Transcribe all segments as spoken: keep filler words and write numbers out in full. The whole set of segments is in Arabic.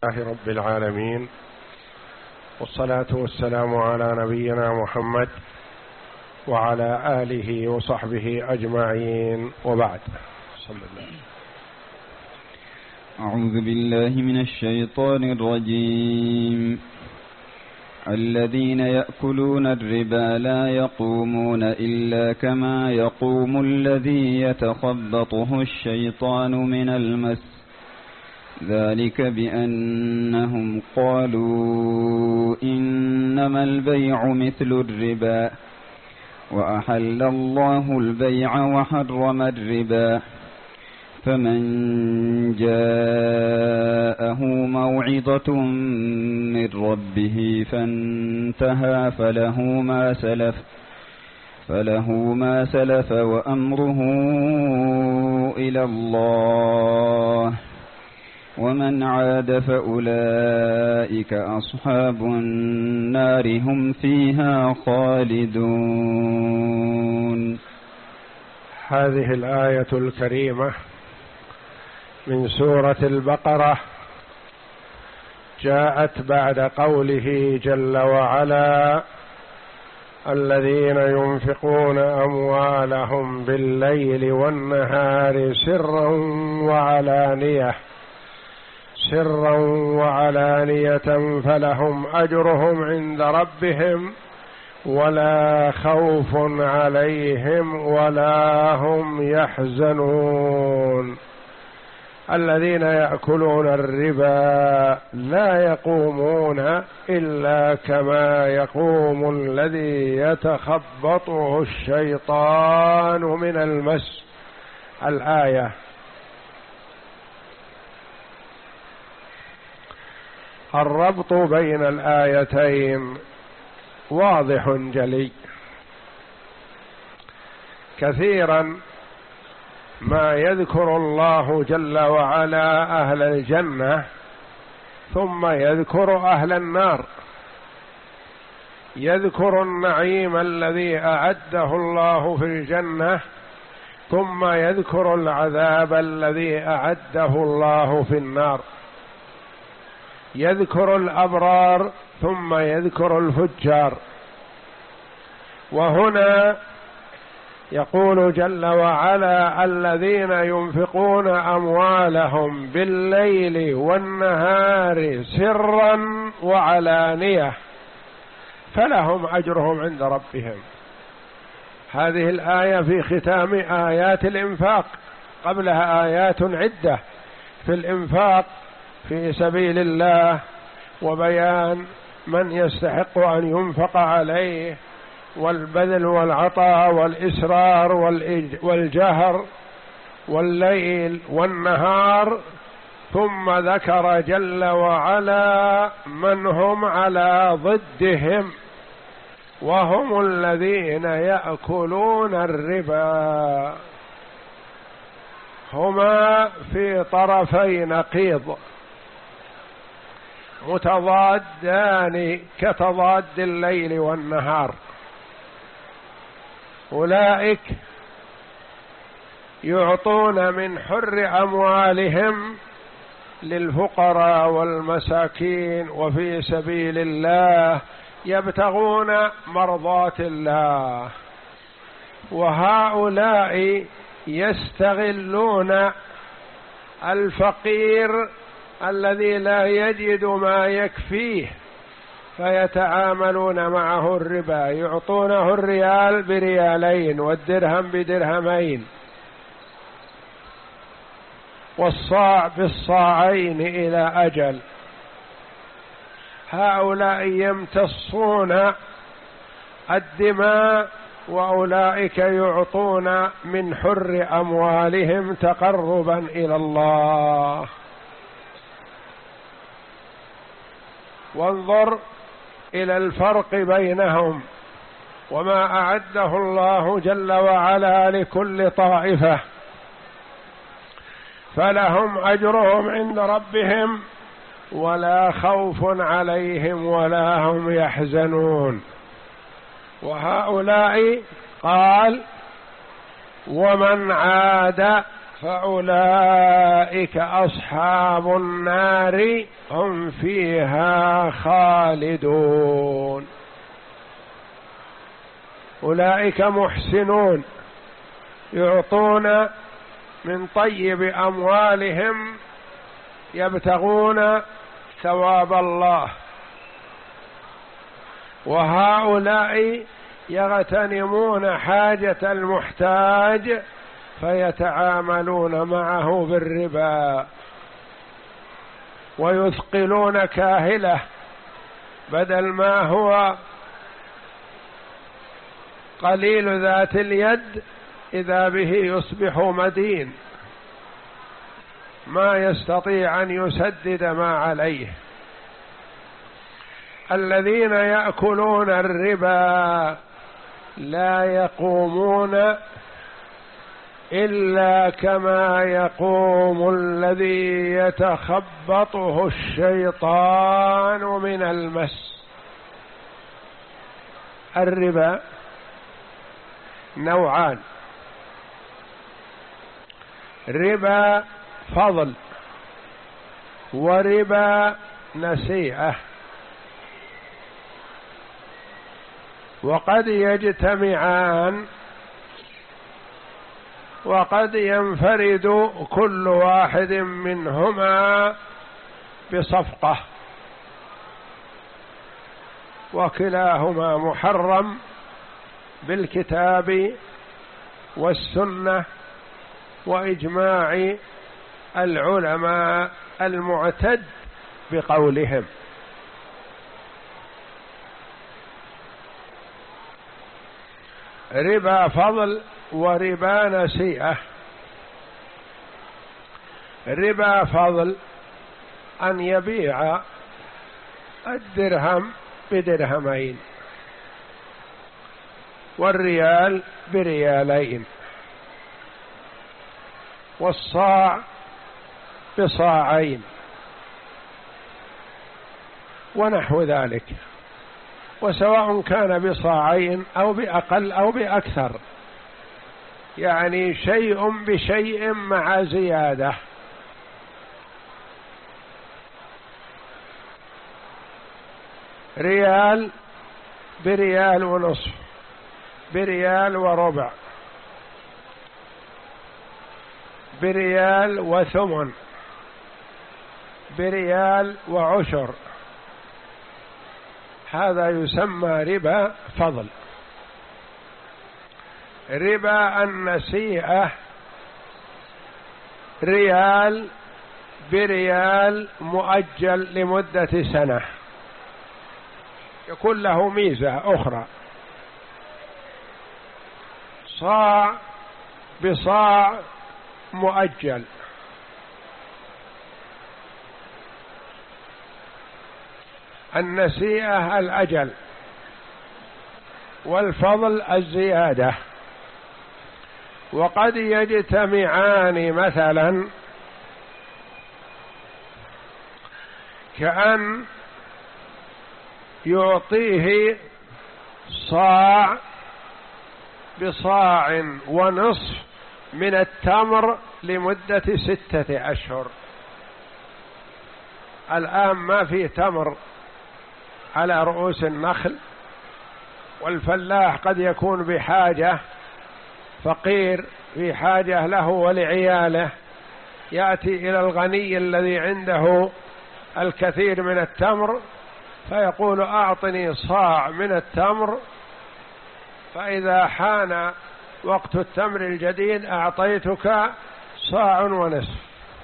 لله رب العالمين، والصلاة والسلام على نبينا محمد وعلى آله وصحبه أجمعين، وبعد. صلى الله. أعوذ بالله من الشيطان الرجيم. الذين يأكلون الربا لا يقومون إلا كما يقوم الذي يتخبطه الشيطان من المس، ذلك بأنهم قالوا إنما البيع مثل الربا وأحل الله البيع وحرم الربا، فمن جاءه موعظة من ربه فانتهى فله ما سلف فله ما سلف وأمره إلى الله، ومن عاد فأولئك أصحاب النار هم فيها خالدون. هذه الآية الكريمة من سورة البقرة جاءت بعد قوله جل وعلا: الذين ينفقون أموالهم بالليل والنهار سرا وعلانية سرا وعلانية فلهم أجرهم عند ربهم ولا خوف عليهم ولا هم يحزنون. الذين يأكلون الربا لا يقومون إلا كما يقوم الذي يتخبطه الشيطان من المس. الآية. الربط بين الآيتين واضح جلي. كثيرا ما يذكر الله جل وعلا أهل الجنة ثم يذكر أهل النار، يذكر النعيم الذي أعده الله في الجنة ثم يذكر العذاب الذي أعده الله في النار، يذكر الأبرار ثم يذكر الفجار. وهنا يقول جل وعلا: الذين ينفقون أموالهم بالليل والنهار سرا وعلانية فلهم أجرهم عند ربهم. هذه الآية في ختام آيات الإنفاق، قبلها آيات عدة في الإنفاق في سبيل الله وبيان من يستحق أن ينفق عليه والبذل والعطاء والإسرار والجهر والليل والنهار، ثم ذكر جل وعلا من هم على ضدهم وهم الذين يأكلون الربا. هما في طرفي نقيض متضادان كتضاد الليل والنهار. أولئك يعطون من حر أموالهم للفقراء والمساكين وفي سبيل الله يبتغون مرضات الله، وهؤلاء يستغلون الفقير الذي لا يجد ما يكفيه فيتعاملون معه الربا، يعطونه الريال بريالين والدرهم بدرهمين والصاع بالصاعين إلى أجل. هؤلاء يمتصون الدماء وأولئك يعطون من حر أموالهم تقربا إلى الله. وانظر إلى الفرق بينهم وما أعده الله جل وعلا لكل طائفة: فلهم أجرهم عند ربهم ولا خوف عليهم ولا هم يحزنون. وهؤلاء قال: ومن عاد فأولئك أصحاب النار هم فيها خالدون. أولئك محسنون يعطون من طيب أموالهم يبتغون ثواب الله، وهؤلاء يغتنمون حاجة المحتاج فيتعاملون معه بالربا ويثقلون كاهله، بدل ما هو قليل ذات اليد إذا به يصبح مدين ما يستطيع أن يسدد ما عليه. الذين يأكلون الربا لا يقومون إلا كما يقوم الذي يتخبطه الشيطان من المس. الربا نوعان: ربا فضل وربا نسيئة، وقد يجتمعان وقد ينفرد كل واحد منهما بصفقة، وكلاهما محرم بالكتاب والسنة وإجماع العلماء المعتد بقولهم. ربا فضل وربا نسيئة. ربا فضل أن يبيع الدرهم بدرهمين والريال بريالين والصاع بصاعين ونحو ذلك، وسواء كان بصاعين أو بأقل أو بأكثر، يعني شيء بشيء مع زيادة. ريال بريال ونصف، بريال وربع، بريال وثمن، بريال وعشر، هذا يسمى ربا فضل. ربا النسيئة ريال بريال مؤجل لمدة سنة، يكون له ميزة أخرى. صاع بصاع مؤجل، النسيئة الأجل والفضل الزيادة. وقد يجتمعان مثلا كأن يعطيه صاع بصاع ونصف من التمر لمدة ستة أشهر. الآن ما في تمر على رؤوس النخل، والفلاح قد يكون بحاجة، فقير في حاجة له ولعياله، يأتي إلى الغني الذي عنده الكثير من التمر فيقول أعطني صاع من التمر، فإذا حان وقت التمر الجديد أعطيتك صاع ونصف.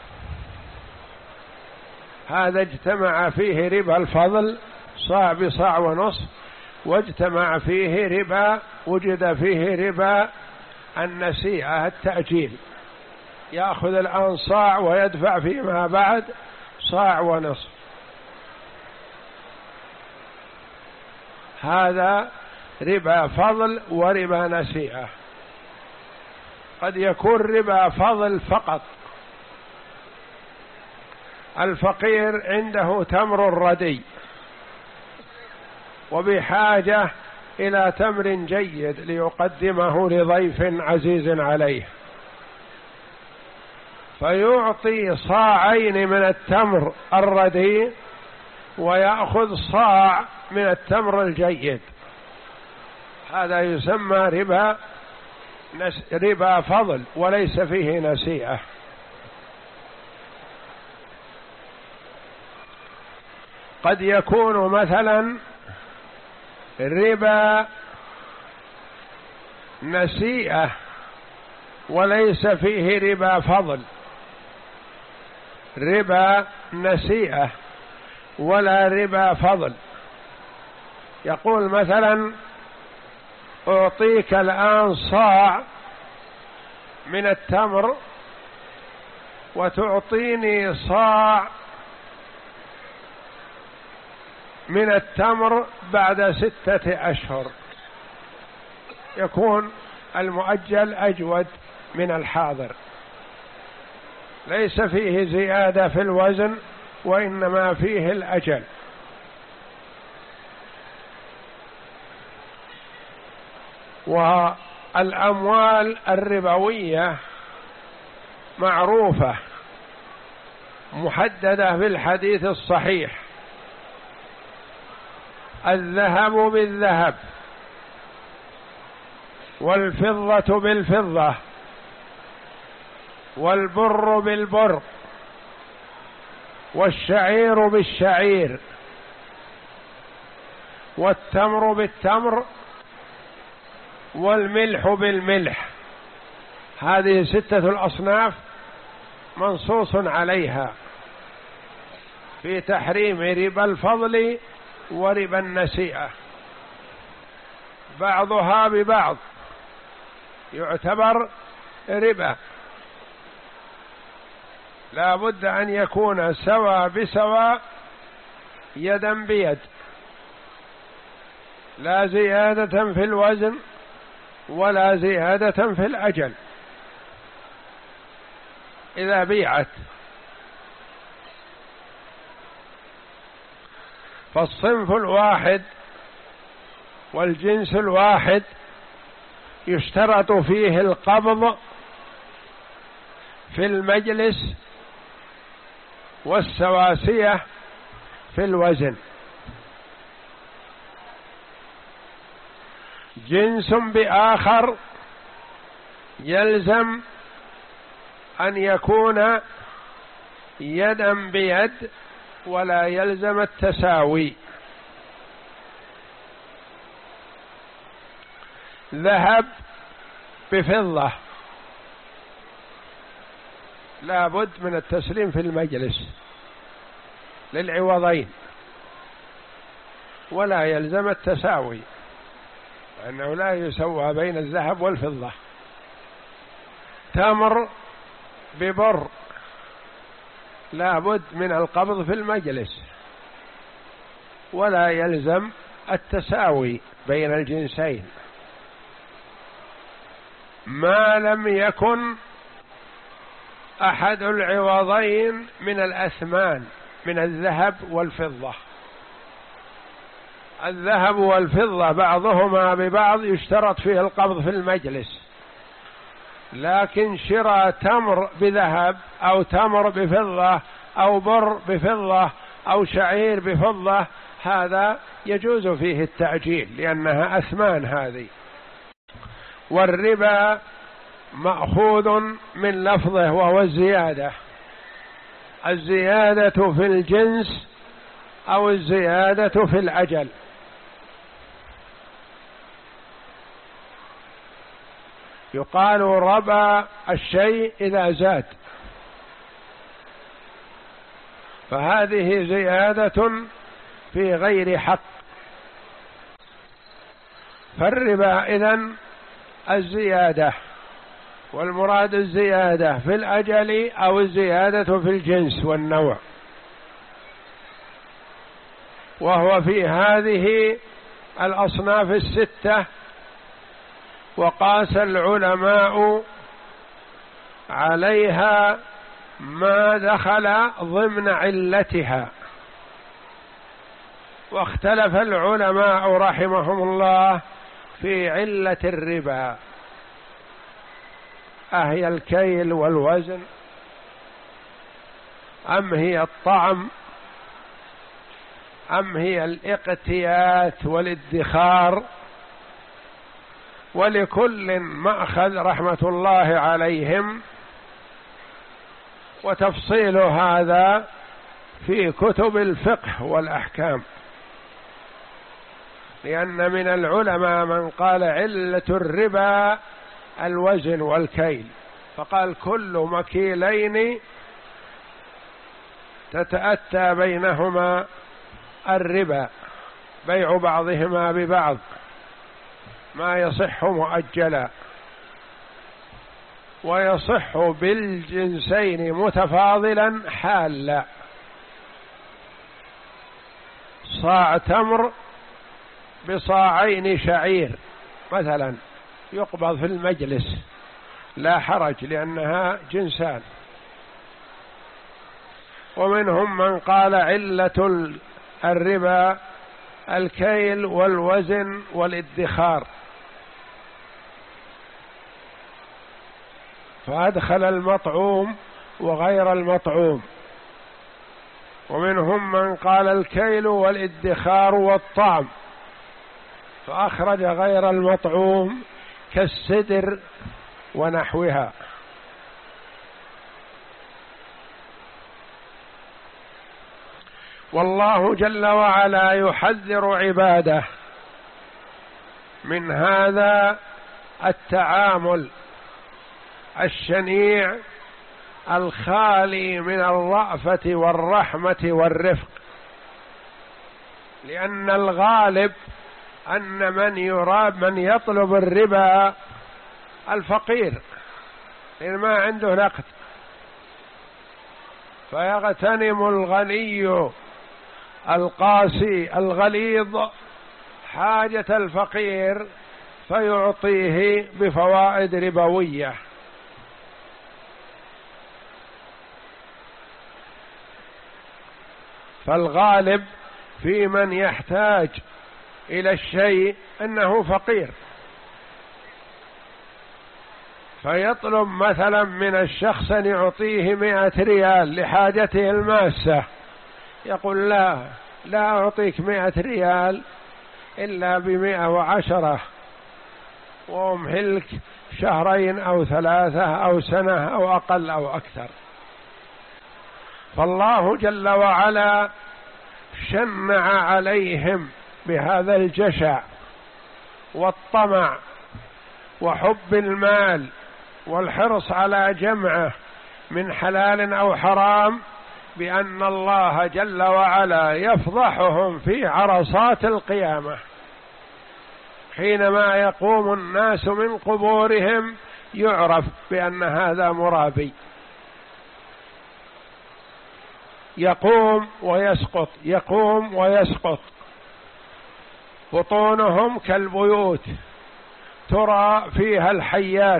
هذا اجتمع فيه ربا الفضل صاع بصاع ونصف، واجتمع فيه ربا وجد فيه ربا النسيئة التأجيل، يأخذ الآن صاع ويدفع فيما بعد صاع ونصف. هذا ربا فضل وربا نسيئة. قد يكون ربا فضل فقط، الفقير عنده تمر ردي وبحاجة إلى تمر جيد ليقدمه لضيف عزيز عليه، فيعطي صاعين من التمر الرديء ويأخذ صاع من التمر الجيد، هذا يسمى ربا ربا فضل وليس فيه نسيئة. قد يكون مثلا ربا نسيئة وليس فيه ربا فضل، ربا نسيئة ولا ربا فضل. يقول مثلا أعطيك الآن صاع من التمر وتعطيني صاع من التمر بعد ستة أشهر، يكون المؤجل أجود من الحاضر، ليس فيه زيادة في الوزن وإنما فيه الأجل. والأموال الربوية معروفة محددة في الحديث الصحيح: الذهب بالذهب والفضة بالفضة والبر بالبر والشعير بالشعير والتمر بالتمر والملح بالملح. هذه ستة الأصناف منصوص عليها في تحريم ربا الفضل وربا النسيئة، بعضها ببعض يعتبر ربا، لا بد أن يكون سوا بسوا يدا بيد، لا زيادة في الوزن ولا زيادة في الأجل إذا بيعت. فالصنف الواحد والجنس الواحد يشترط فيه القبض في المجلس والسواسية في الوزن. جنس بآخر يلزم أن يكون يدا بيد ولا يلزم التساوي. ذهب بفضة لا بد من التسليم في المجلس للعوضين ولا يلزم التساوي، لأنه لا يسوى بين الذهب والفضة. تمر ببر لا بد من القبض في المجلس ولا يلزم التساوي بين الجنسين ما لم يكن أحد العوضين من الأثمان من الذهب والفضة. الذهب والفضة بعضهما ببعض يشترط فيه القبض في المجلس، لكن شراء تمر بذهب أو تمر بفضة أو بر بفضة أو شعير بفضة هذا يجوز فيه التأجيل لأنها أثمان هذه. والربا مأخوذ من لفظه وهو الزيادة، الزيادة في الجنس أو الزيادة في الأجل. يقال ربا الشيء إذا زاد، فهذه زيادة في غير حق. فالربا إذن الزيادة، والمراد الزيادة في الأجل أو الزيادة في الجنس والنوع. وهو في هذه الأصناف الستة. وقاس العلماء عليها ما دخل ضمن علتها، واختلف العلماء رحمهم الله في علة الربا، أهي الكيل والوزن أم هي الطعم أم هي الاقتيات والادخار؟ ولكل مأخذ رحمة الله عليهم، وتفصيل هذا في كتب الفقه والأحكام. لأن من العلماء من قال علة الربا الوزن والكيل، فقال كل مكيلين تتأتى بينهما الربا، بيع بعضهما ببعض، ما يصح مؤجلا، ويصح بالجنسين متفاضلا حالا. صاع تمر بصاعين شعير مثلا يقبض في المجلس لا حرج، لأنها جنسان. ومنهم من قال علة الربا الكيل والوزن والادخار، فأدخل المطعوم وغير المطعوم. ومنهم من قال الكيل والادخار والطعم، فأخرج غير المطعوم كالسدر ونحوها. والله جل وعلا يحذر عباده من هذا التعامل الشنيع الخالي من الرأفة والرحمة والرفق، لأن الغالب أن من يراب من يطلب الربا الفقير لأن ما عنده نقد، فيغتنم الغني القاسي الغليظ حاجة الفقير فيعطيه بفوائد ربوية. فالغالب في من يحتاج إلى الشيء أنه فقير، فيطلب مثلا من الشخص أن يعطيه مئة ريال لحاجته الماسة، يقول لا لا أعطيك مئة ريال إلا بمئة وعشرة، وأمهلك شهرين أو ثلاثة أو سنة أو أقل أو أكثر. فالله جل وعلا شنع عليهم بهذا الجشع والطمع وحب المال والحرص على جمعه من حلال أو حرام، بأن الله جل وعلا يفضحهم في عرصات القيامة حينما يقوم الناس من قبورهم، يعرف بأن هذا مرابي، يقوم ويسقط يقوم ويسقط، بطونهم كالبيوت ترى فيها الحيات،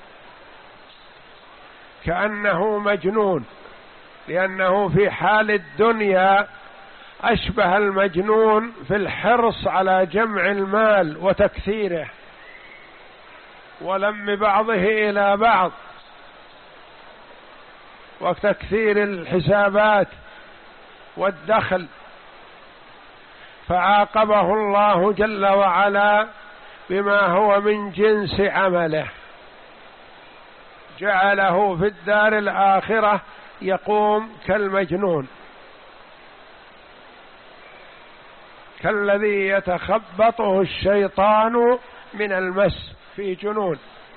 كأنه مجنون، لأنه في حال الدنيا أشبه المجنون في الحرص على جمع المال وتكثيره ولم بعضه إلى بعض وتكثير الحسابات والدخل. فعاقبه الله جل وعلا بما هو من جنس عمله، جعله في الدار الآخرة يقوم كالمجنون، كالذي يتخبطه الشيطان من المس، في جنون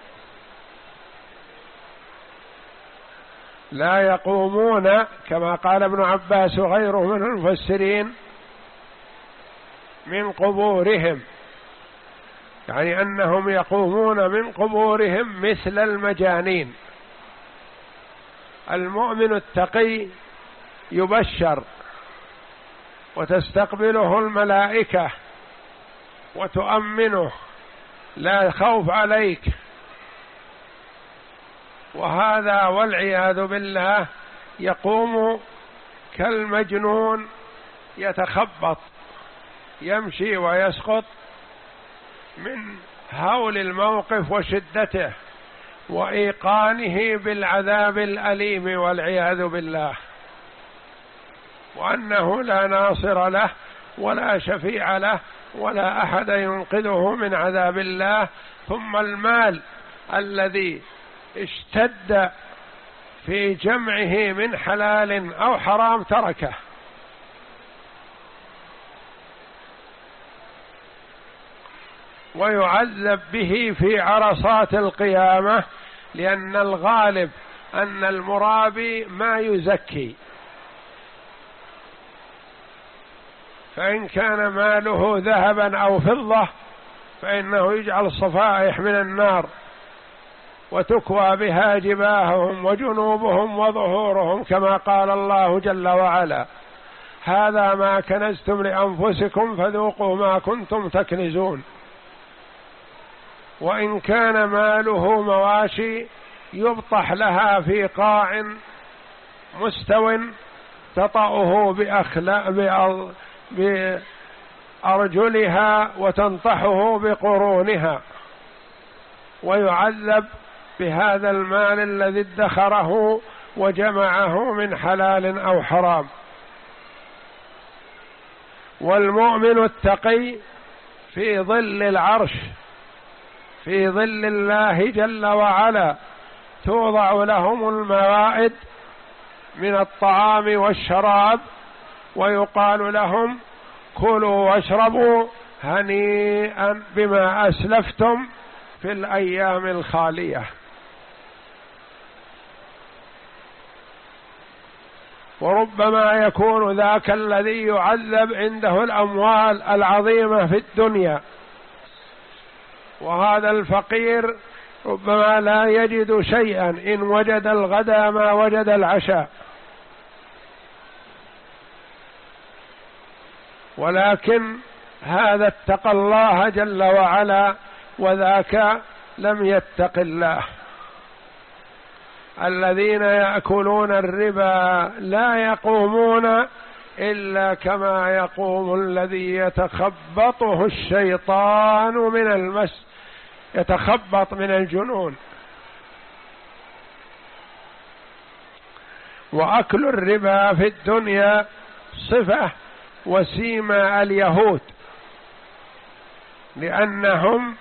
لا يقومون، كما قال ابن عباس وغيره من المفسرين، من قبورهم، يعني أنهم يقومون من قبورهم مثل المجانين. المؤمن التقي يبشر وتستقبله الملائكة وتؤمنه، لا خوف عليك. وهذا والعياذ بالله يقوم كالمجنون يتخبط، يمشي ويسقط من هول الموقف وشدته وإيقانه بالعذاب الأليم والعياذ بالله. وأنه لا ناصر له ولا شفيع له ولا أحد ينقذه من عذاب الله. ثم المال الذي اشتد في جمعه من حلال أو حرام تركه، ويعذب به في عرصات القيامة، لأن الغالب أن المرابي ما يزكي، فإن كان ماله ذهبا أو فضة فإنه يجعل صفائح من النار وتكوى بها جباههم وجنوبهم وظهورهم، كما قال الله جل وعلا: هذا ما كنزتم لأنفسكم فذوقوا ما كنتم تكنزون. وإن كان ماله مواشي يبطح لها في قاع مستو تطأه بأرجلها وتنطحه بقرونها، ويعذب بهذا المال الذي ادخره وجمعه من حلال أو حرام. والمؤمن التقي في ظل العرش، في ظل الله جل وعلا، توضع لهم الموائد من الطعام والشراب، ويقال لهم: كلوا واشربوا هنيئا بما أسلفتم في الأيام الخالية. وربما يكون ذاك الذي يعذب عنده الأموال العظيمة في الدنيا، وهذا الفقير ربما لا يجد شيئا، إن وجد الغداء ما وجد العشاء، ولكن هذا اتقى الله جل وعلا وذاك لم يتق الله. الذين يأكلون الربا لا يقومون إلا كما يقوم الذي يتخبطه الشيطان من المس، يتخبط من الجنون. وأكل الربا في الدنيا صفة وسيمة اليهود، لأنهم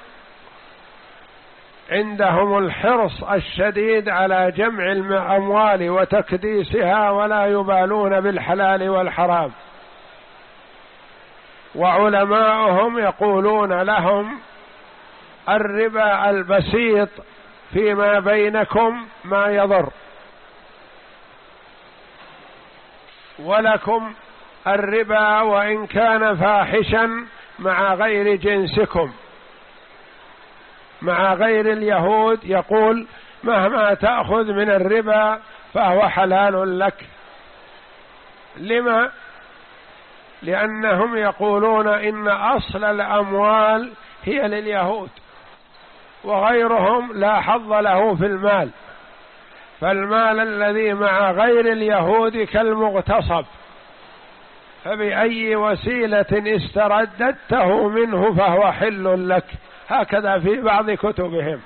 عندهم الحرص الشديد على جمع الأموال وتكديسها، ولا يبالون بالحلال والحرام. وعلماؤهم يقولون لهم: الربا البسيط فيما بينكم ما يضر، ولكم الربا وإن كان فاحشا مع غير جنسكم، مع غير اليهود. يقول: مهما تأخذ من الربا فهو حلال لك. لما؟ لأنهم يقولون إن أصل الأموال هي لليهود، وغيرهم لا حظ له في المال، فالمال الذي مع غير اليهود كالمغتصب، فبأي وسيلة استرددته منه فهو حل لك. هكذا في بعض كتبهم.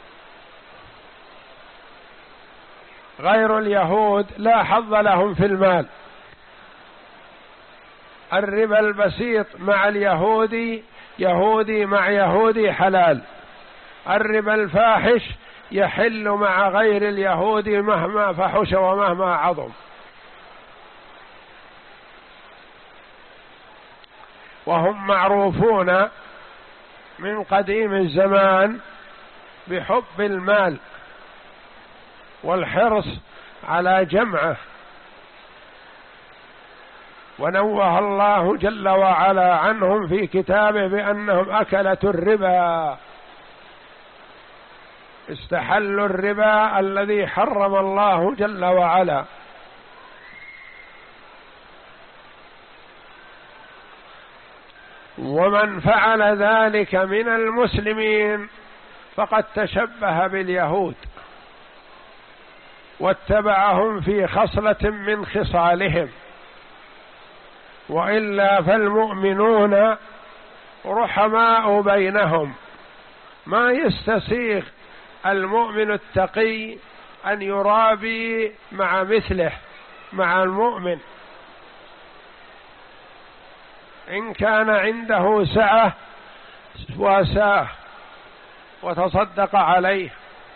غير اليهود لا حظ لهم في المال. الربا البسيط مع اليهودي، يهودي مع يهودي حلال. الربا الفاحش يحل مع غير اليهودي مهما فحش ومهما عظم. وهم معروفون من قديم الزمان بحب المال والحرص على جمعه. ونوه الله جل وعلا عنهم في كتابه بأنهم أكلة الربا، استحلوا الربا الذي حرم الله جل وعلا. ومن فعل ذلك من المسلمين فقد تشبه باليهود واتبعهم في خصلة من خصالهم، وإلا فالمؤمنون رحماء بينهم. ما يستسيغ المؤمن التقي أن يرابي مع مثله، مع المؤمن، إن كان عنده سعة واساه وتصدق عليه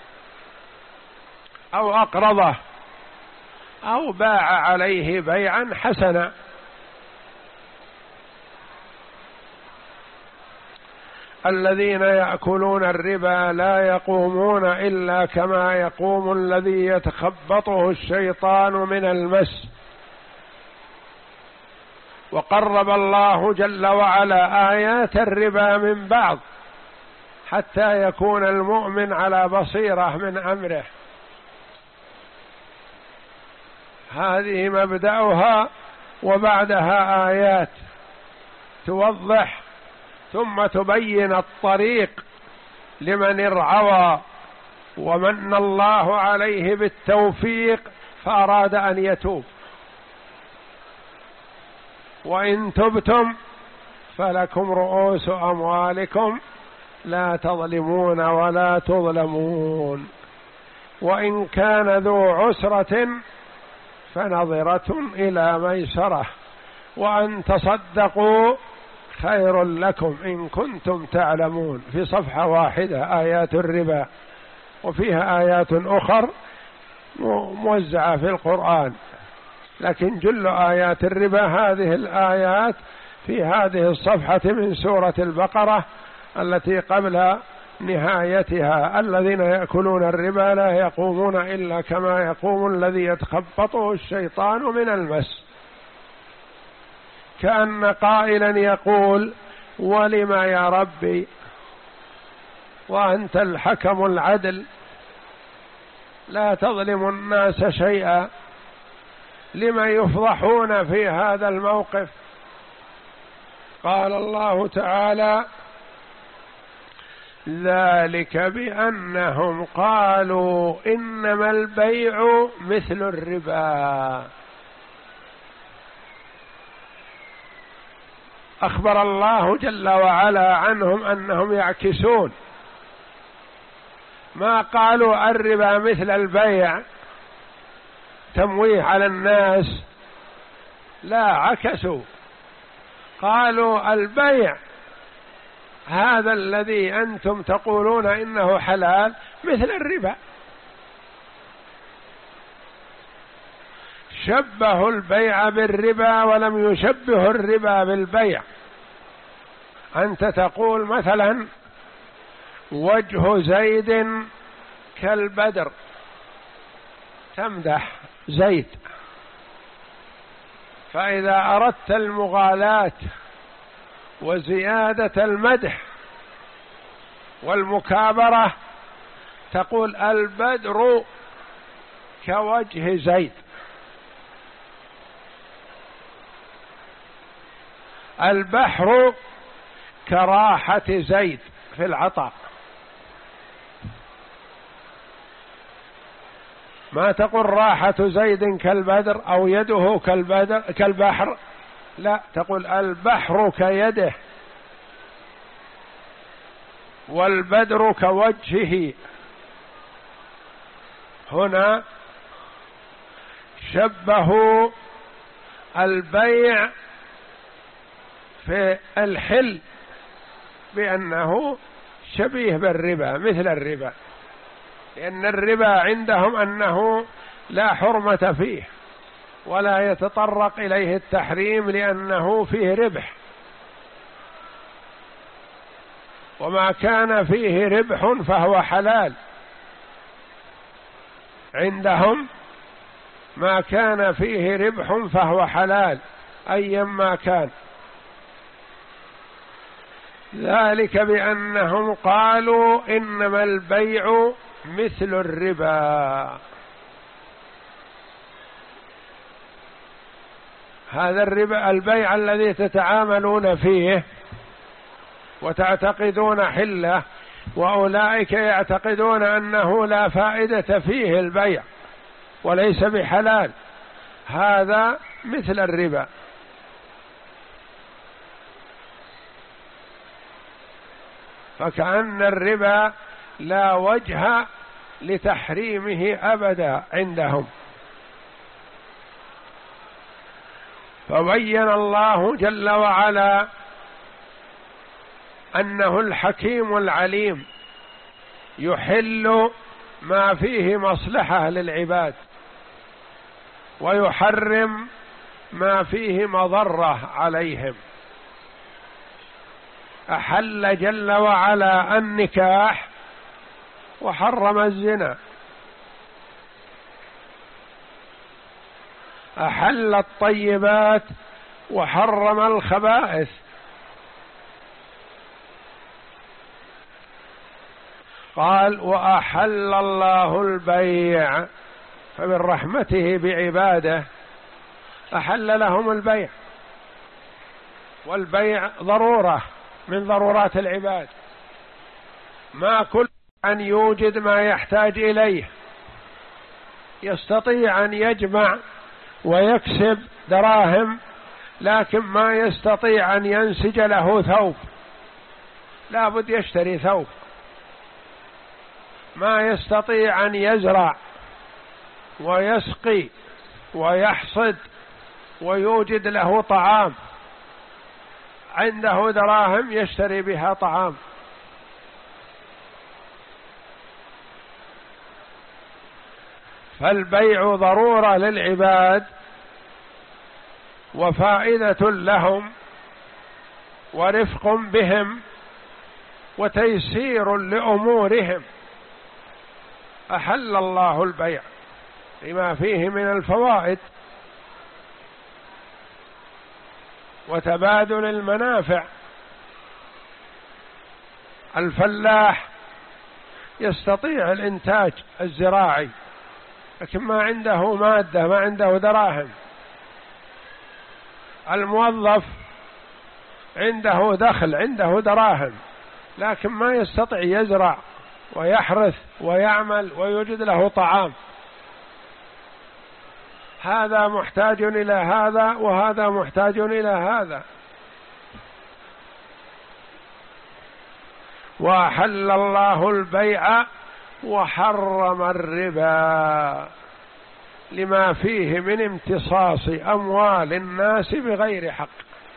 أو أقرضه أو باع عليه بيعا حسنا. الذين يأكلون الربا لا يقومون إلا كما يقوم الذي يتخبطه الشيطان من المس. وقرب الله جل وعلا آيات الربا من بعض حتى يكون المؤمن على بصيرة من أمره. هذه مبدأها، وبعدها آيات توضح ثم تبين الطريق لمن ارعوى ومن الله عليه بالتوفيق فأراد أن يتوب. وإن تبتم فلكم رؤوس أموالكم لا تظلمون ولا تظلمون. وإن كان ذو عسرة فنظرة إلى ميسرة وأن تصدقوا خير لكم إن كنتم تعلمون. في صفحة واحدة آيات الربا، وفيها آيات أخر موزعة في القرآن، لكن جل آيات الربا هذه الآيات في هذه الصفحة من سورة البقرة التي قبل نهايتها: الذين يأكلون الربا لا يقومون إلا كما يقوم الذي يتخبطه الشيطان من المس. كأن قائلا يقول: ولم يا ربي وأنت الحكم العدل لا تظلم الناس شيئا، لم يفضحون في هذا الموقف؟ قال الله تعالى: ذلك بأنهم قالوا إنما البيع مثل الربا. أخبر الله جل وعلا عنهم أنهم يعكسون، ما قالوا الربا مثل البيع تمويه على الناس، لا، عكسوا، قالوا البيع هذا الذي أنتم تقولون إنه حلال مثل الربا. شبهوا البيع بالربا ولم يشبهوا الربا بالبيع. أنت تقول مثلا: وجه زيد كالبدر، تمدح زيد، فإذا أردت المغالاة وزيادة المدح والمكابرة تقول: البدر كوجه زيد، البحر كراحة زيد في العطاء. ما تقول راحة زيد كالبدر أو يده كالبدر كالبحر، لا، تقول البحر كيده والبدر كوجهه. هنا شبهوا البيع في الحل بأنه شبيه بالربا مثل الربا، لأن الربا عندهم أنه لا حرمة فيه ولا يتطرق إليه التحريم لأنه فيه ربح، وما كان فيه ربح فهو حلال عندهم. ما كان فيه ربح فهو حلال أيما كان. ذلك بأنهم قالوا إنما البيع مثل الربا. هذا الربا البيع الذي تتعاملون فيه وتعتقدون حله، وأولئك يعتقدون أنه لا فائدة فيه البيع وليس بحلال، هذا مثل الربا. فكأن الربا لا وجه لتحريمه أبدا عندهم. فبين الله جل وعلا أنه الحكيم العليم يحل ما فيه مصلحة للعباد ويحرم ما فيه مضرة عليهم. أحل جل وعلا النكاح وحرم الزنا، أحل الطيبات وحرم الخبائث، قال وأحل الله البيع، فمن رحمته بعباده أحل لهم البيع، والبيع ضرورة من ضرورات العباد، ما كل أن يوجد ما يحتاج إليه، يستطيع أن يجمع ويكسب دراهم لكن ما يستطيع أن ينسج له ثوب، لا بد يشتري ثوب، ما يستطيع أن يزرع ويسقي ويحصد ويوجد له طعام، عنده دراهم يشتري بها طعام. فالبيع ضرورة للعباد وفائدة لهم ورفق بهم وتيسير لأمورهم. أحل الله البيع لما فيه من الفوائد وتبادل المنافع. الفلاح يستطيع الإنتاج الزراعي لكن ما عنده مادة، ما عنده دراهم. الموظف عنده دخل، عنده دراهم لكن ما يستطيع يزرع ويحرث ويعمل ويوجد له طعام. هذا محتاج إلى هذا وهذا محتاج إلى هذا. وأحل الله البيع وحرم الربا لما فيه من امتصاص أموال الناس بغير حق،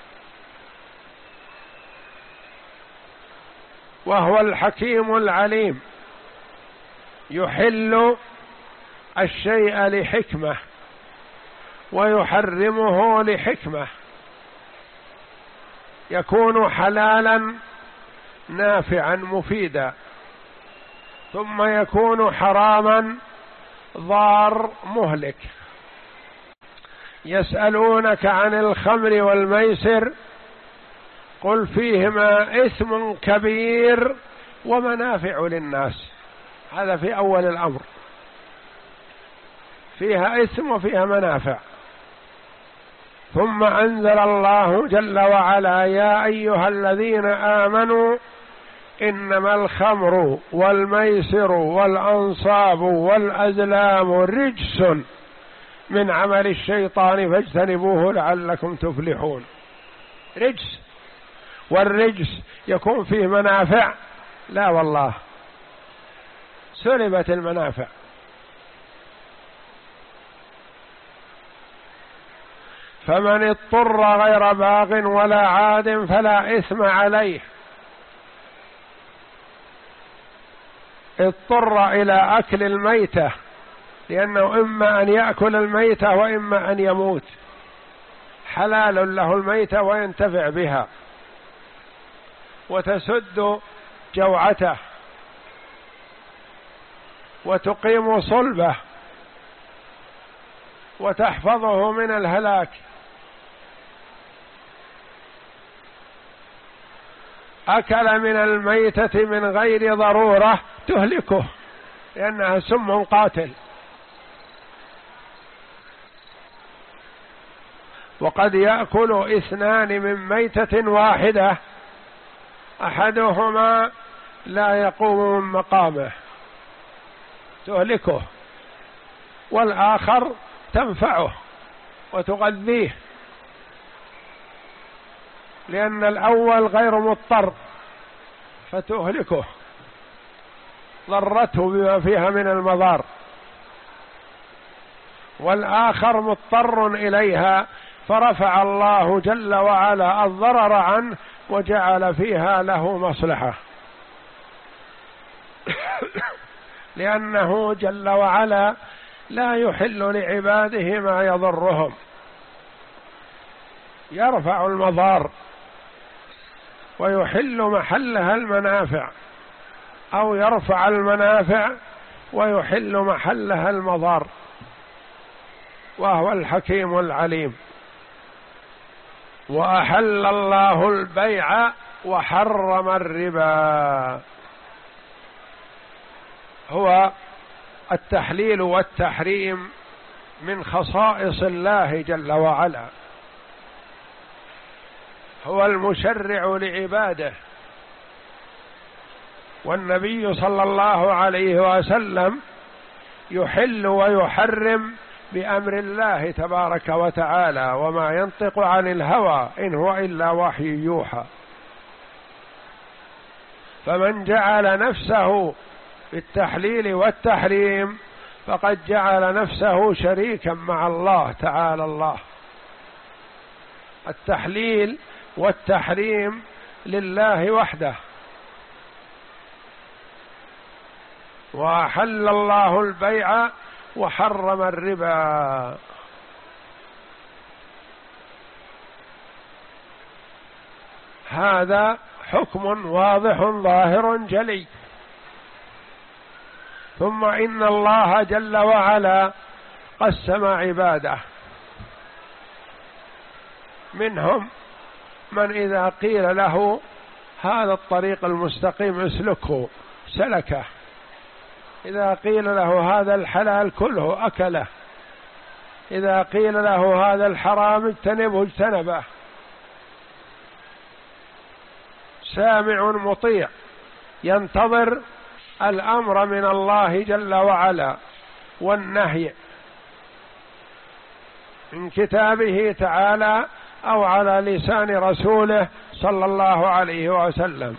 وهو الحكيم العليم يحل الشيء لحكمة ويحرمه لحكمة، يكون حلالا نافعا مفيدا ثم يكون حراما ضار مهلك. يسألونك عن الخمر والميسر قل فيهما إثم كبير ومنافع للناس. هذا في أول الأمر، فيها إثم وفيها منافع. ثم أنزل الله جل وعلا يا أيها الذين آمنوا إنما الخمر والميسر والأنصاب والأزلام رجس من عمل الشيطان فاجتنبوه لعلكم تفلحون. رجس، والرجس يكون فيه منافع؟ لا والله، سلبت المنافع. فمن اضطر غير باغ ولا عاد فلا إثم عليه. اضطر إلى أكل الميتة لأنه إما أن يأكل الميتة وإما أن يموت، حلال له الميتة وينتفع بها وتسد جوعته وتقيم صلبه وتحفظه من الهلاك. أكل من الميتة من غير ضرورة تهلكه لأنها سم قاتل. وقد يأكل اثنان من ميتة واحدة أحدهما لا يقوم من مقامه تهلكه، والآخر تنفعه وتغذيه، لأن الأول غير مضطر فتهلكه، ضرته بما فيها من المضار، والآخر مضطر إليها فرفع الله جل وعلا الضرر عنه وجعل فيها له مصلحة، لأنه جل وعلا لا يحل لعباده ما يضرهم، يرفع المضار ويحل محلها المنافع، أو يرفع المنافع ويحل محلها المضار، وهو الحكيم العليم. وأحل الله البيع وحرم الربا، هو التحليل والتحريم من خصائص الله جل وعلا، هو المشرع لعباده، والنبي صلى الله عليه وسلم يحل ويحرم بأمر الله تبارك وتعالى، وما ينطق عن الهوى إن هو إلا وحي يوحى. فمن جعل نفسه بالتحليل والتحريم فقد جعل نفسه شريكا مع الله تعالى الله. التحليل والتحريم لله وحده. وأحل الله البيع وحرم الربا، هذا حكم واضح ظاهر جلي. ثم إن الله جل وعلا قسم عباده، منهم من إذا قيل له هذا الطريق المستقيم اسلكه سلكه، إذا قيل له هذا الحلال كله أكله، إذا قيل له هذا الحرام اجتنبه اجتنبه، سامع مطيع ينتظر الأمر من الله جل وعلا والنهي من كتابه تعالى أو على لسان رسوله صلى الله عليه وسلم.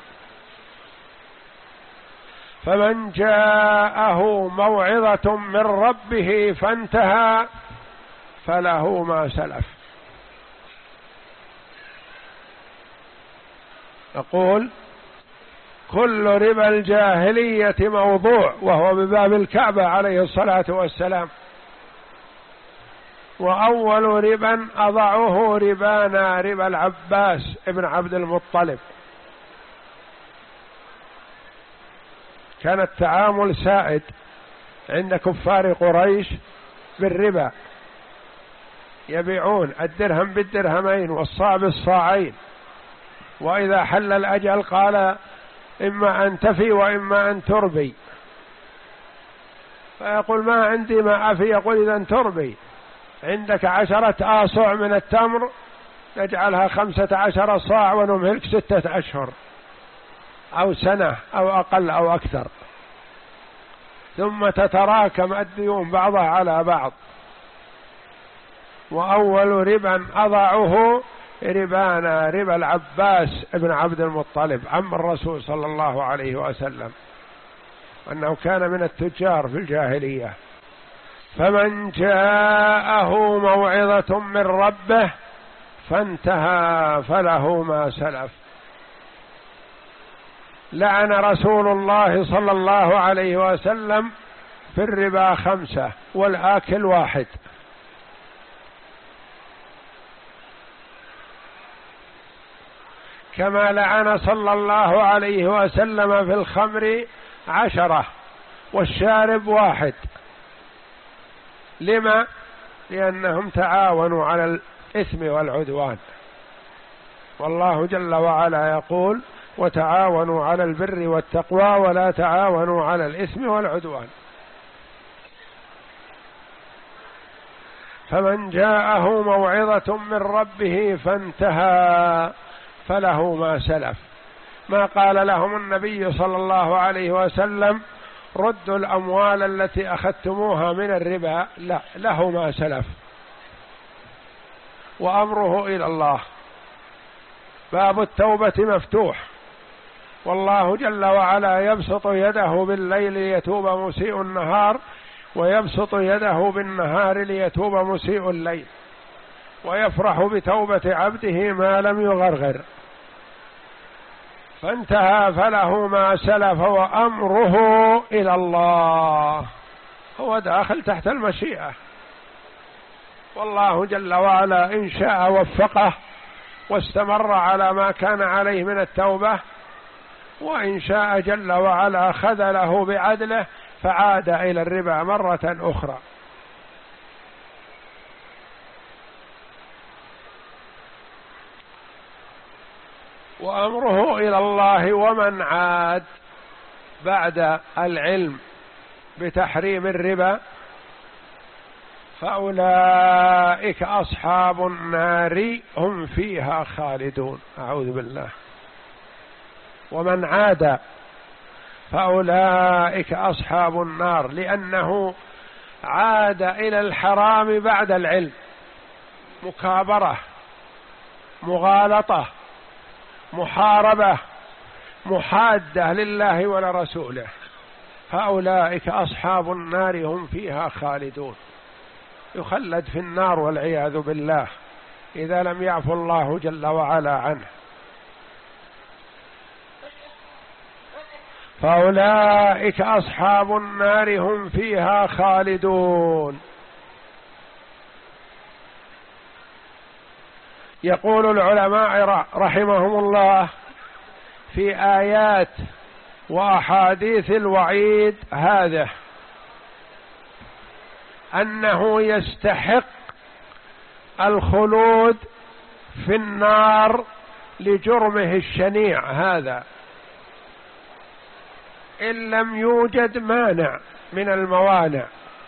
فمن جاءه موعظة من ربه فانتهى فله ما سلف. يقول كل ربا الجاهلية موضوع، وهو بباب الكعبة عليه الصلاة والسلام. وأول ربا أضعه ربانا ربا العباس ابن عبد المطلب. كان التعامل سائد عند كفار قريش بالربا، يبيعون الدرهم بالدرهمين والصاع بالصاعين، وإذا حل الأجل قال إما أن تفي وإما أن تربي، فيقول ما عندي ما أفي، يقول إذا تربي، عندك عشرة آصع من التمر نجعلها خمسة عشر صاع ونمهلك ستة أشهر أو سنة أو أقل أو أكثر، ثم تتراكم الديون بعضها على بعض. وأول ربا أضعه ربانا ربا العباس ابن عبد المطلب عم الرسول صلى الله عليه وسلم، أنه كان من التجار في الجاهلية. فمن جاءه موعظة من ربه فانتهى فله ما سلف. لعن رسول الله صلى الله عليه وسلم في الربا خمسة والآكل واحد. كما لعن صلى الله عليه وسلم في الخمر عشرة والشارب واحد. لما؟ لأنهم تعاونوا على الإثم والعدوان، والله جل وعلا يقول وتعاونوا على البر والتقوى ولا تعاونوا على الإثم والعدوان. فمن جاءه موعظة من ربه فانتهى فله ما سلف. ما قال لهم النبي صلى الله عليه وسلم ردوا الأموال التي أخذتموها من الربا، لا، له ما سلف وأمره إلى الله. باب التوبة مفتوح، والله جل وعلا يبسط يده بالليل ليتوب مسيء النهار، ويبسط يده بالنهار ليتوب مسيء الليل. ويفرح بتوبة عبده ما لم يغرغر، فانتهى فله ما سلف وأمره إلى الله. هو داخل تحت المشيئة، والله جل وعلا إن شاء وفقه واستمر على ما كان عليه من التوبة، وإن شاء جل وعلا خذله بعدله فعاد إلى الربا مرة أخرى. وأمره إلى الله. ومن عاد بعد العلم بتحريم الربا فأولئك أصحاب النار هم فيها خالدون. أعوذ بالله. ومن عاد فأولئك أصحاب النار، لأنه عاد إلى الحرام بعد العلم، مكابرة، مغالطة، محاربة، محادة لله ولرسوله، فأولئك أصحاب النار هم فيها خالدون، يخلد في النار والعياذ بالله إذا لم يعفو الله جل وعلا عنه. فأولئك أصحاب النار هم فيها خالدون. يقول العلماء رحمهم الله في آيات وأحاديث الوعيد هذا أنه يستحق الخلود في النار لجرمه الشنيع هذا، إن لم يوجد مانع من الموانع.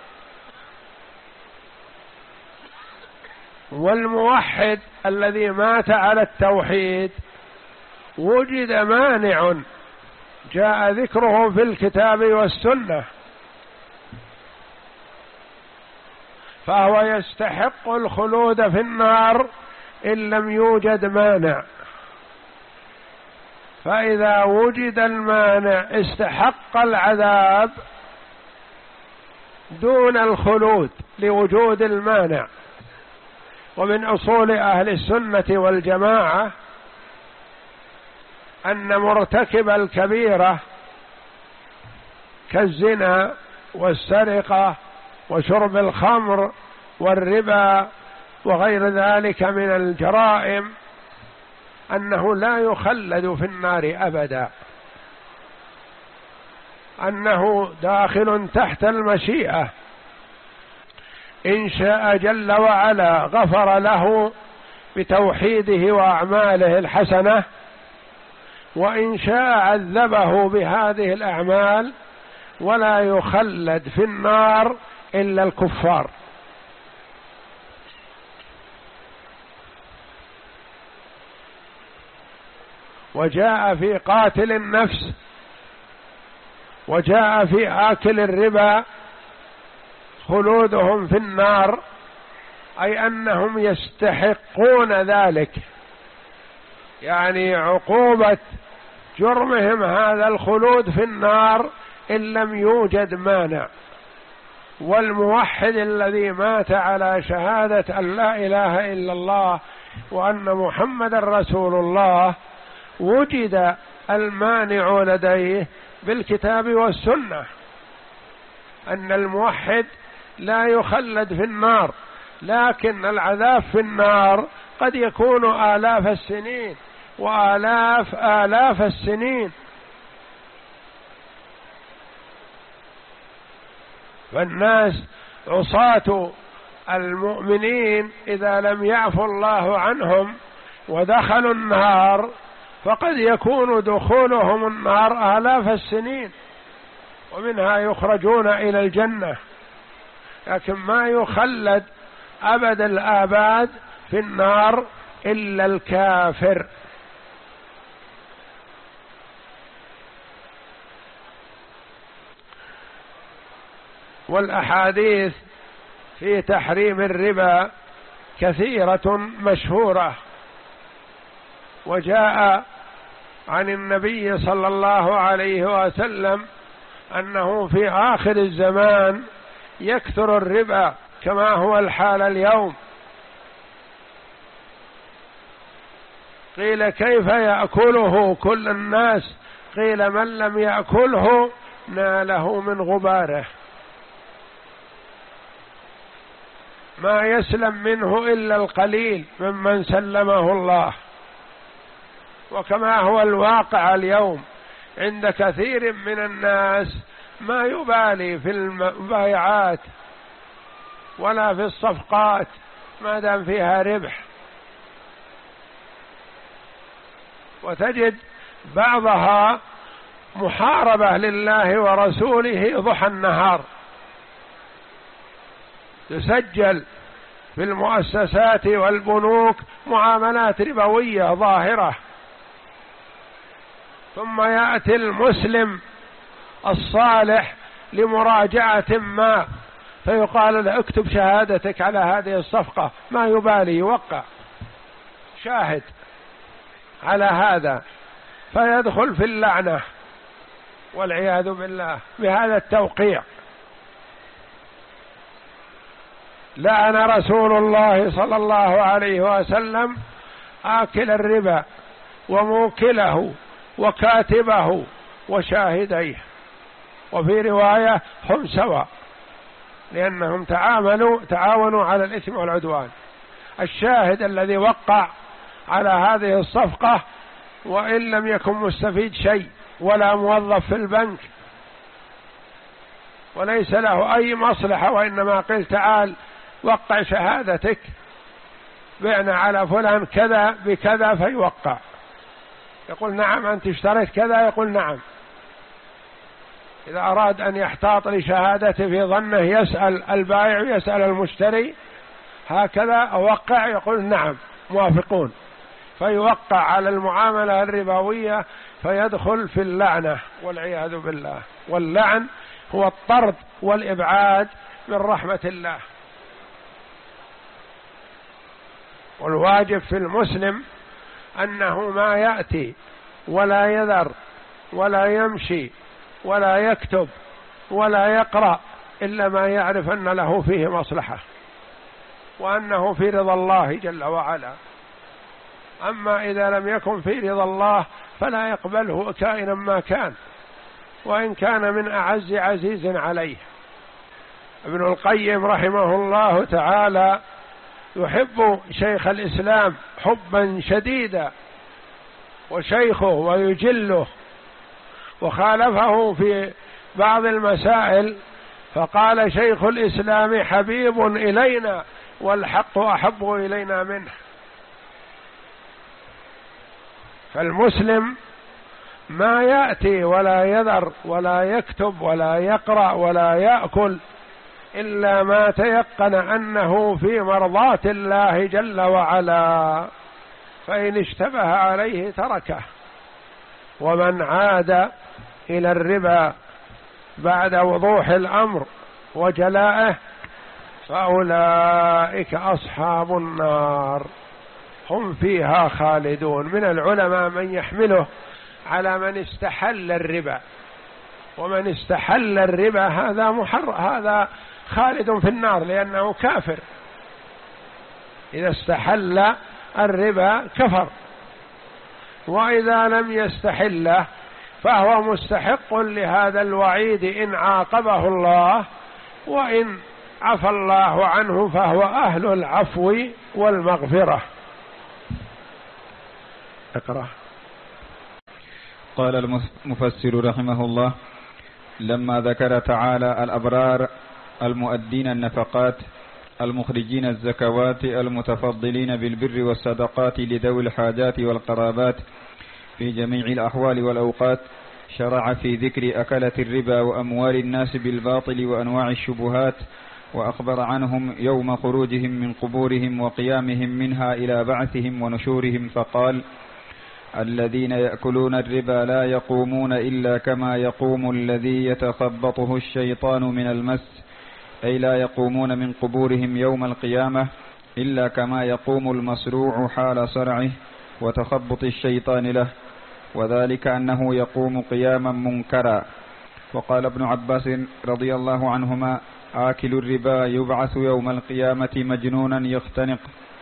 والموحد الذي مات على التوحيد وجد مانع جاء ذكره في الكتاب والسنة، فهو يستحق الخلود في النار إن لم يوجد مانع. فإذا وجد المانع استحق العذاب دون الخلود لوجود المانع. ومن أصول أهل السنة والجماعة أن مرتكب الكبيرة كالزنا والسرقة وشرب الخمر والربا وغير ذلك من الجرائم أنه لا يخلد في النار أبدا، أنه داخل تحت المشيئة، إن شاء جل وعلا غفر له بتوحيده وأعماله الحسنة، وإن شاء عذبه بهذه الأعمال، ولا يخلد في النار إلا الكفار. وجاء في قاتل النفس وجاء في آكل الربا خلودهم في النار، أي أنهم يستحقون ذلك، يعني عقوبة جرمهم هذا الخلود في النار إن لم يوجد مانع. والموحد الذي مات على شهادة أن لا إله إلا الله وأن محمد رسول الله وجد المانع لديه بالكتاب والسنة، أن الموحد لا يخلد في النار، لكن العذاب في النار قد يكون آلاف السنين وآلاف آلاف السنين. فالناس عصاة المؤمنين إذا لم يعفو الله عنهم ودخلوا النار فقد يكون دخولهم النار آلاف السنين، ومنها يخرجون إلى الجنة، لكن ما يخلد أبد الآباد في النار إلا الكافر. والأحاديث في تحريم الربا كثيرة مشهورة، وجاء عن النبي صلى الله عليه وسلم أنه في آخر الزمان يكثر الربا كما هو الحال اليوم، قيل كيف يأكله كل الناس؟ قيل من لم يأكله ناله من غباره، ما يسلم منه إلا القليل ممن سلمه الله. وكما هو الواقع اليوم عند كثير من الناس ما يبالي في المبايعات ولا في الصفقات ما دام فيها ربح، وتجد بعضها محاربة لله ورسوله ضحى النهار، تسجل في المؤسسات والبنوك معاملات ربوية ظاهرة، ثم يأتي المسلم الصالح لمراجعة ما فيقال له اكتب شهادتك على هذه الصفقة، ما يبالي يوقع شاهد على هذا، فيدخل في اللعنة والعياذ بالله بهذا التوقيع. لعن رسول الله صلى الله عليه وسلم آكل الربا وموكله وكاتبه وشاهديه، وفي رواية هم سواء، لأنهم تعاملوا تعاونوا على الإثم والعدوان. الشاهد الذي وقع على هذه الصفقة وإن لم يكن مستفيد شيء ولا موظف في البنك وليس له أي مصلحة، وإنما قيل تعال وقع شهادتك بعنا على فلان كذا بكذا، فيوقع يقول نعم أنت اشتريت كذا، يقول نعم. إذا أراد أن يحتاط لشهادته في ظنه يسأل البائع ويسأل المشتري هكذا أوقع، يقول نعم موافقون، فيوقع على المعاملة الربوية فيدخل في اللعنة والعياذ بالله. واللعن هو الطرد والإبعاد من رحمة الله. والواجب في المسلم أنه ما يأتي ولا يذر ولا يمشي ولا يكتب ولا يقرأ إلا ما يعرف أن له فيه مصلحة وأنه في رضا الله جل وعلا. أما إذا لم يكن في رضا الله فلا يقبله كائنا ما كان، وإن كان من أعز عزيز عليه. ابن القيم رحمه الله تعالى يحب شيخ الإسلام حبا شديدا وشيخه ويجله، وخالفه في بعض المسائل فقال شيخ الإسلام حبيب إلينا والحق أحب إلينا منه. فالمسلم ما يأتي ولا يذر ولا يكتب ولا يقرأ ولا يأكل إلا ما تيقن أنه في مرضاة الله جل وعلا، فإن اشتبه عليه تركه. ومن عاد إلى الربا بعد وضوح الأمر وجلائه فأولئك أصحاب النار هم فيها خالدون. من العلماء من يحمله على من استحل الربا، ومن استحل الربا هذا محر هذا خالد في النار لأنه كافر، إذا استحل الربا كفر، وإذا لم يستحله فهو مستحق لهذا الوعيد إن عاقبه الله، وإن عفى الله عنه فهو أهل العفو والمغفرة. اقرأ. قال المفسر رحمه الله: لما ذكر تعالى الأبرار المؤدين النفقات المخرجين الزكوات المتفضلين بالبر والصدقات لذوي الحاجات والقرابات في جميع الأحوال والأوقات، شرع في ذكر أكلة الربا وأموال الناس بالباطل وأنواع الشبهات، وأخبر عنهم يوم خروجهم من قبورهم وقيامهم منها إلى بعثهم ونشورهم، فقال: الذين يأكلون الربا لا يقومون إلا كما يقوم الذي يتخبطه الشيطان من المس، أي لا يقومون من قبورهم يوم القيامة إلا كما يقوم المصروع حال صرعه وتخبط الشيطان له، وذلك أنه يقوم قياما منكرا. وقال ابن عباس رضي الله عنهما: آكل الربا يبعث يوم القيامة مجنونا يختنق،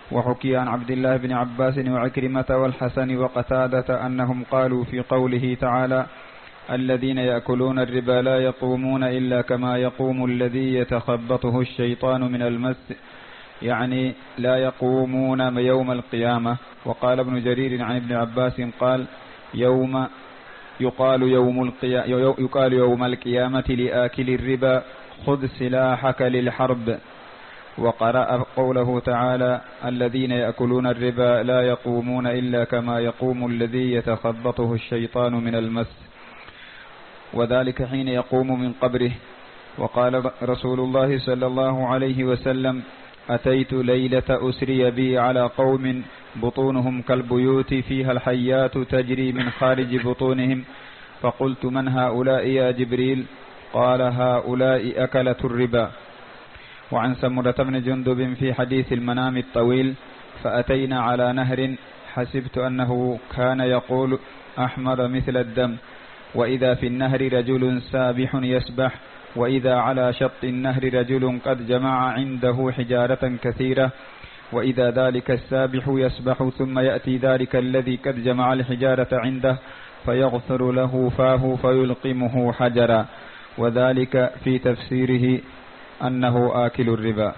وحكي عن عبد الله بن عباس وعكرمة والحسن وقتادة أنهم قالوا في قوله تعالى: الذين يأكلون الربا لا يقومون إلا كما يقوم الذي يتخبطه الشيطان من المس، يعني لا يقومون يوم القيامة. وقال ابن جرير عن ابن عباس قال: يوم يقال يوم, القيا يقال يوم القيامة لآكل الربا: خذ سلاحك للحرب. وقرأ قوله تعالى: الذين يأكلون الربا لا يقومون إلا كما يقوم الذي يتخبطه الشيطان من المس، وذلك حين يقوم من قبره. وقال رسول الله صلى الله عليه وسلم: أتيت ليلة أسري بي على قوم بطونهم كالبيوت فيها الحيات تجري من خارج بطونهم، فقلت: من هؤلاء يا جبريل؟ قال: هؤلاء أكلة الربا. وعن سمرة بن جندب في حديث المنام الطويل: فأتينا على نهر حسبت أنه كان يقول: أحمر مثل الدم، وإذا في النهر رجل سابح يسبح، وإذا على شط النهر رجل قد جمع عنده حجارة كثيرة، وإذا ذلك السابح يسبح ثم يأتي ذلك الذي قد جمع الحجارة عنده فيغفر له فاه فيلقمه حجرا، وذلك في تفسيره أنه آكل الربا.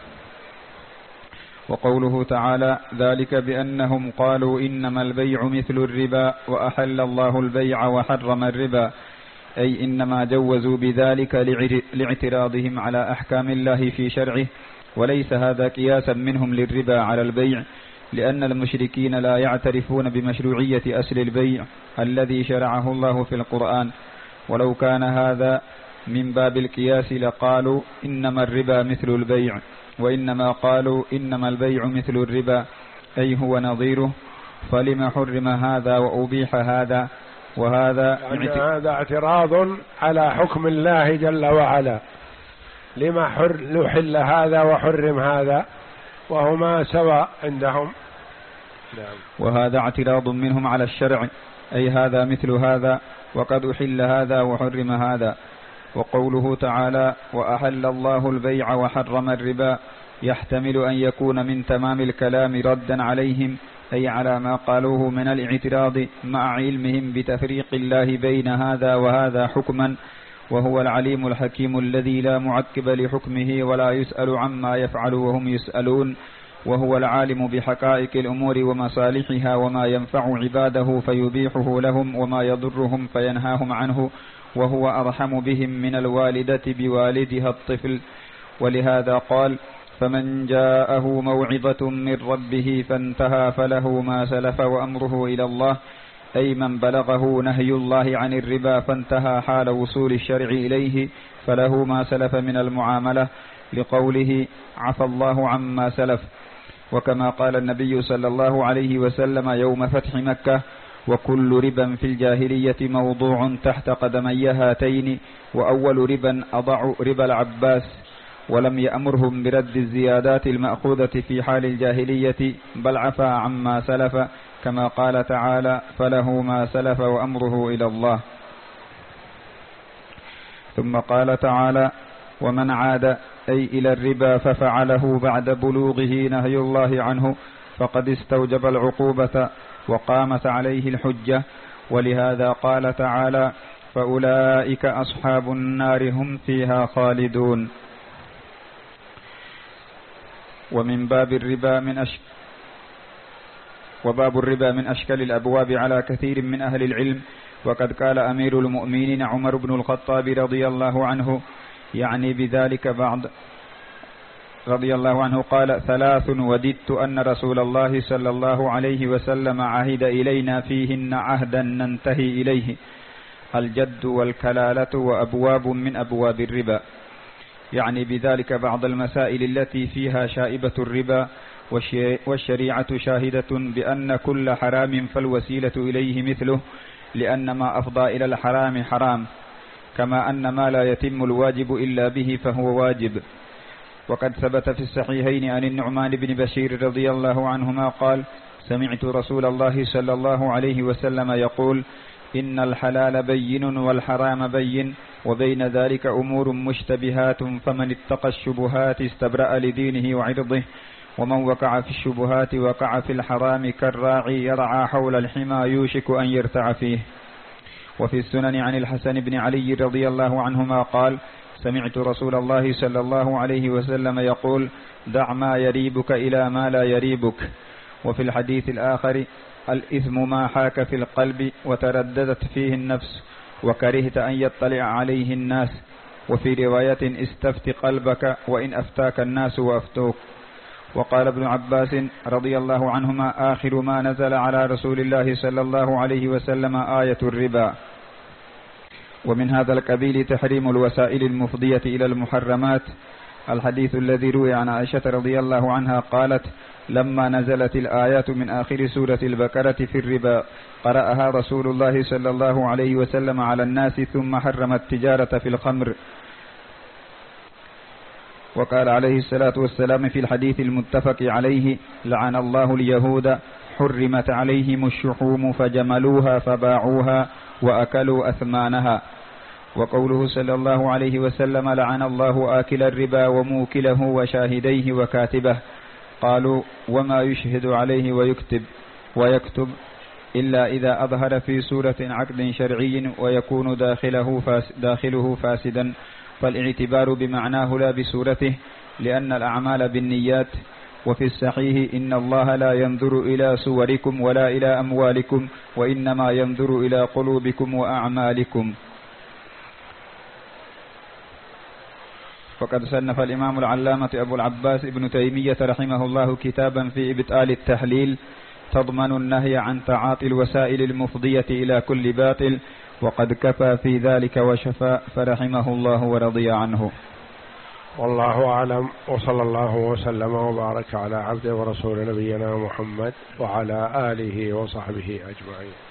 وقوله تعالى: ذلك بأنهم قالوا إنما البيع مثل الربا وأحل الله البيع وحرم الربا، أي إنما جوزوا بذلك لاعتراضهم على أحكام الله في شرعه، وليس هذا قياسا منهم للربا على البيع، لأن المشركين لا يعترفون بمشروعية أصل البيع الذي شرعه الله في القرآن، ولو كان هذا من باب القياس لقالوا إنما الربا مثل البيع، وإنما قالوا إنما البيع مثل الربا أي هو نظيره، فلما حرم هذا وأبيح هذا؟ وهذا يعني هذا اعتراض على حكم الله جل وعلا، لما حل هذا وحرم هذا وهما سواء عندهم. وهذا اعتراض منهم على الشرع، أي هذا مثل هذا وقد أحل هذا وحرم هذا. وقوله تعالى: وأحل الله البيع وحرم الربا، يحتمل أن يكون من تمام الكلام ردا عليهم، أي على ما قالوه من الاعتراض مع علمهم بتفريق الله بين هذا وهذا حكما، وهو العليم الحكيم الذي لا معقب لحكمه ولا يسأل عما يفعل وهم يسألون، وهو العالم بحقائق الأمور ومصالحها وما ينفع عباده فيبيحه لهم وما يضرهم فينهاهم عنه، وهو أرحم بهم من الوالدة بوالدها الطفل. ولهذا قال: فمن جاءه موعظة من ربه فانتهى فله ما سلف وأمره إلى الله، أي من بلغه نهي الله عن الربا فانتهى حال وصول الشرع إليه فله ما سلف من المعاملة، لقوله: عفى الله عما سلف. وكما قال النبي صلى الله عليه وسلم يوم فتح مكة: وكل ربا في الجاهلية موضوع تحت قدمي هاتين، وأول ربا أضع ربا العباس. ولم يأمرهم برد الزيادات المأخوذة في حال الجاهلية، بل عفى عما سلف، كما قال تعالى: فله ما سلف وأمره إلى الله. ثم قال تعالى: ومن عاد أي إلى الربا ففعله بعد بلوغه نهي الله عنه فقد استوجب العقوبة وقامت عليه الحجة. ولهذا قال تعالى: فأولئك أصحاب النار هم فيها خالدون. ومن باب الربا من أش... وباب الربا من أشكال الأبواب على كثير من أهل العلم. وقد قال أمير المؤمنين عمر بن الخطاب رضي الله عنه، يعني بذلك بعض رضي الله عنه قال: ثلاث وددت أن رسول الله صلى الله عليه وسلم عهد إلينا فيهن عهدا ننتهي إليه: الجد والكلالة وأبواب من أبواب الربا، يعني بذلك بعض المسائل التي فيها شائبة الربا، والشريعة شاهدة بأن كل حرام فالوسيلة إليه مثله، لأن ما أفضى إلى الحرام حرام، كما أن ما لا يتم الواجب إلا به فهو واجب. وقد ثبت في الصحيحين عن النعمان بن بشير رضي الله عنهما قال: سمعت رسول الله صلى الله عليه وسلم يقول: إن الحلال بين والحرام بين وبين ذلك أمور مشتبهات، فمن اتقى الشبهات استبرأ لدينه وعرضه، ومن وقع في الشبهات وقع في الحرام كالراعي يرعى حول الحمى يوشك أن يرتع فيه. وفي السنن عن الحسن بن علي رضي الله عنهما قال: سمعت رسول الله صلى الله عليه وسلم يقول: دع ما يريبك إلى ما لا يريبك. وفي الحديث الآخر: الإثم ما حاك في القلب وترددت فيه النفس وكرهت أن يطلع عليه الناس. وفي رواية: استفت قلبك وإن أفتاك الناس وأفتوك. وقال ابن عباس رضي الله عنهما: آخر ما نزل على رسول الله صلى الله عليه وسلم آية الربا. ومن هذا القبيل تحريم الوسائل المفضية إلى المحرمات، الحديث الذي روي عن عائشة رضي الله عنها قالت: لما نزلت الآيات من آخر سورة البقرة في الربا قرأها رسول الله صلى الله عليه وسلم على الناس ثم حرم التجارة في الخمر. وقال عليه الصلاة والسلام في الحديث المتفق عليه: لعن الله اليهود حرمت عليهم الشحوم فجملوها فباعوها وأكلوا أثمانها. وقوله صلى الله عليه وسلم: لعن الله آكل الربا وموكله وشاهديه وكاتبه. قالوا: وما يشهد عليه ويكتب ويكتب إلا إذا أظهر في سورة عقد شرعي ويكون داخله, فاس داخله فاسدا، فالاعتبار بمعناه لا بسورته، لأن الأعمال بالنيات. وفي الصحيح: إن الله لا ينظر إلى صوركم ولا إلى أموالكم وإنما ينظر إلى قلوبكم وأعمالكم. فقد صنف الإمام العلامة أبو العباس ابن تيمية رحمه الله كتابا في إبطال التحليل تضمن النهي عن تعاطي الوسائل المفضية إلى كل باطل، وقد كفى في ذلك وشفى، فرحمه الله ورضي عنه. والله أعلم، وصلى الله وسلم وبارك على عبده ورسول نبينا محمد وعلى آله وصحبه أجمعين.